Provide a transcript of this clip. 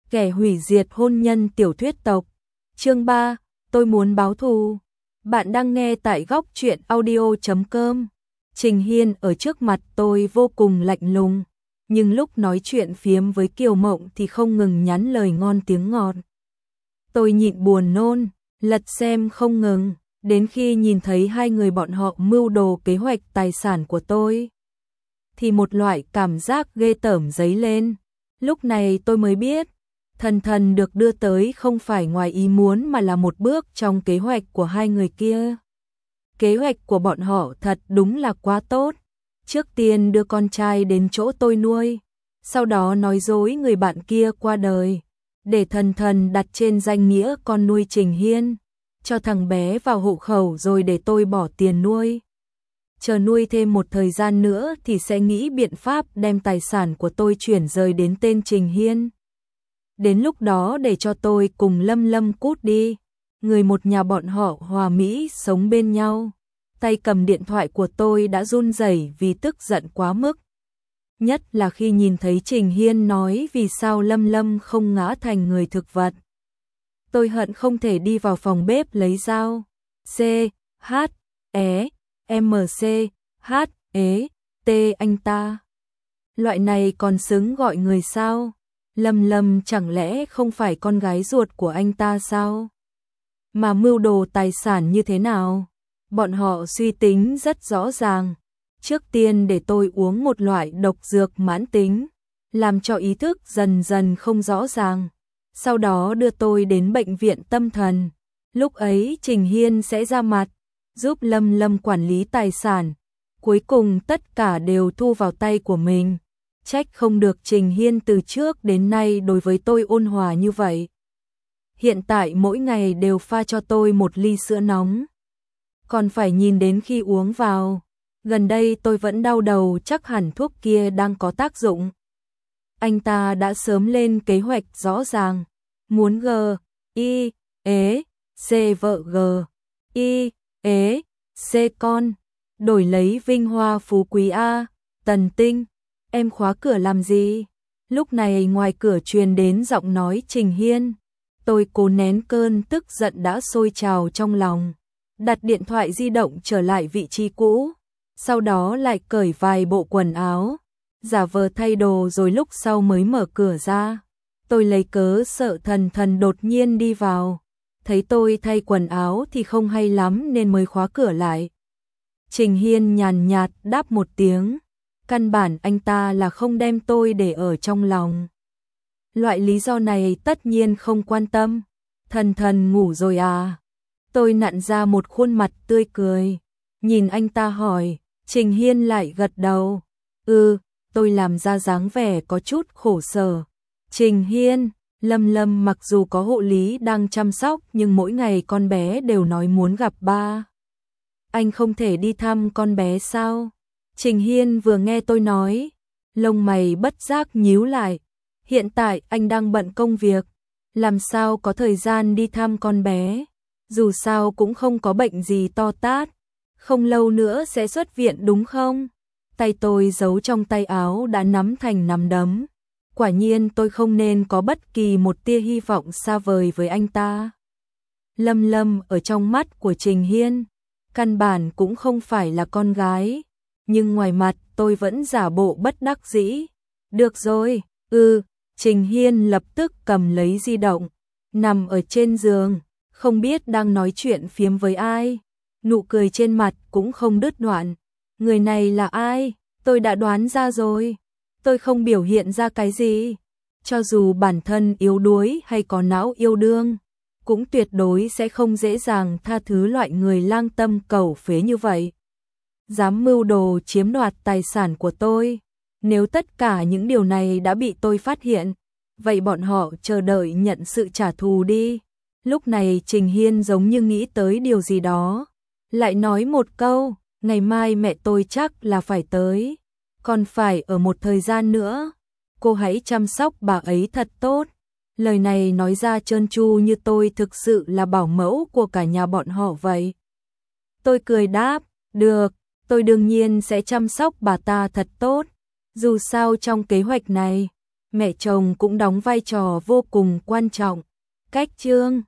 Kẻ hủy diệt hôn nhân tiểu thuyết tộc. Chương 3, tôi muốn báo thù. Bạn đang nghe tại góc truyện audio.com. Trình Hiên ở trước mặt tôi vô cùng lạnh lùng, nhưng lúc nói chuyện phiếm với Kiều Mộng thì không ngừng nhắn lời ngon tiếng ngọt. Tôi nhịn buồn nôn, lật xem không ngừng, đến khi nhìn thấy hai người bọn họ mưu đồ kế hoạch tài sản của tôi, thì một loại cảm giác ghê tởm dấy lên. Lúc này tôi mới biết, Thần được đưa tới không phải ngoài ý muốn mà là một bước trong kế hoạch của hai người kia. Kế hoạch của bọn họ thật đúng là quá tốt. Trước tiên đưa con trai đến chỗ tôi nuôi, sau đó nói dối người bạn kia qua đời, để Thần đặt trên danh nghĩa con nuôi Trình Hiên, cho thằng bé vào hộ khẩu rồi để tôi bỏ tiền nuôi. Chờ nuôi thêm một thời gian nữa thì sẽ nghĩ biện pháp đem tài sản của tôi chuyển rời đến tên Trình Hiên. Đến lúc đó để cho tôi cùng Lâm cút đi, người một nhà bọn họ hòa mỹ sống bên nhau. Tay cầm điện thoại của tôi đã run rẩy vì tức giận quá mức. Nhất là khi nhìn thấy Trình Hiên nói vì sao Lâm không ngã thành người thực vật. Tôi hận không thể đi vào phòng bếp lấy dao. C-H-E-M-C-H-E-T anh ta. Loại này còn xứng gọi người sao? Lâm chẳng lẽ không phải con gái ruột của anh ta sao? Mà mưu đồ tài sản như thế nào? Bọn họ suy tính rất rõ ràng. Trước tiên để tôi uống một loại độc dược mãn tính, làm cho ý thức dần dần không rõ ràng. Sau đó đưa tôi đến bệnh viện tâm thần. Lúc ấy Trình Hiên sẽ ra mặt, giúp Lâm quản lý tài sản. Cuối cùng tất cả đều thu vào tay của mình. Trách không được Trình Hiên từ trước đến nay đối với tôi ôn hòa như vậy. Hiện tại mỗi ngày đều pha cho tôi một ly sữa nóng, còn phải nhìn đến khi uống vào. Gần đây tôi vẫn đau đầu, chắc hẳn thuốc kia đang có tác dụng. Anh ta đã sớm lên kế hoạch rõ ràng, muốn C vợ C con, đổi lấy vinh hoa phú quý a. Tần Tinh, em khóa cửa làm gì? Lúc này ngoài cửa truyền đến giọng nói Trình Hiên. Tôi cố nén cơn tức giận đã sôi trào trong lòng, đặt điện thoại di động trở lại vị trí cũ, sau đó lại cởi vài bộ quần áo, giả vờ thay đồ rồi lúc sau mới mở cửa ra. Tôi lấy cớ sợ Thần đột nhiên đi vào, thấy tôi thay quần áo thì không hay lắm nên mới khóa cửa lại. Trình Hiên nhàn nhạt đáp một tiếng, căn bản anh ta là không đem tôi để ở trong lòng. Loại lý do này tất nhiên không quan tâm. Thần ngủ rồi à? Tôi nặn ra một khuôn mặt tươi cười, nhìn anh ta hỏi. Trình Hiên lại gật đầu. Tôi làm ra dáng vẻ có chút khổ sở. Trình Hiên, Lâm mặc dù có hộ lý đang chăm sóc nhưng mỗi ngày con bé đều nói muốn gặp ba. Anh không thể đi thăm con bé sao? Trình Hiên vừa nghe tôi nói, lông mày bất giác nhíu lại. Hiện tại anh đang bận công việc, làm sao có thời gian đi thăm con bé, dù sao cũng không có bệnh gì to tát, không lâu nữa sẽ xuất viện đúng không? Tay tôi giấu trong tay áo đã nắm thành nắm đấm. Quả nhiên tôi không nên có bất kỳ một tia hy vọng xa vời với anh ta. Lâm ở trong mắt của Trình Hiên, căn bản cũng không phải là con gái, nhưng ngoài mặt tôi vẫn giả bộ bất đắc dĩ. Được rồi, Trình Hiên lập tức cầm lấy di động, nằm ở trên giường, không biết đang nói chuyện phiếm với ai. Nụ cười trên mặt cũng không đứt đoạn. Người này là ai? Tôi đã đoán ra rồi. Tôi không biểu hiện ra cái gì. Cho dù bản thân yếu đuối hay có não yêu đương, cũng tuyệt đối sẽ không dễ dàng tha thứ loại người lang tâm cầu phế như vậy. Dám mưu đồ chiếm đoạt tài sản của tôi. Nếu tất cả những điều này đã bị tôi phát hiện, vậy bọn họ chờ đợi nhận sự trả thù đi. Lúc này Trình Hiên giống như nghĩ tới điều gì đó, lại nói một câu, ngày mai mẹ tôi chắc là phải tới, còn phải ở một thời gian nữa. Cô hãy chăm sóc bà ấy thật tốt. Lời này nói ra trơn tru như tôi thực sự là bảo mẫu của cả nhà bọn họ vậy. Tôi cười đáp, được, tôi đương nhiên sẽ chăm sóc bà ta thật tốt. Dù sao trong kế hoạch này, mẹ chồng cũng đóng vai trò vô cùng quan trọng. Cách chương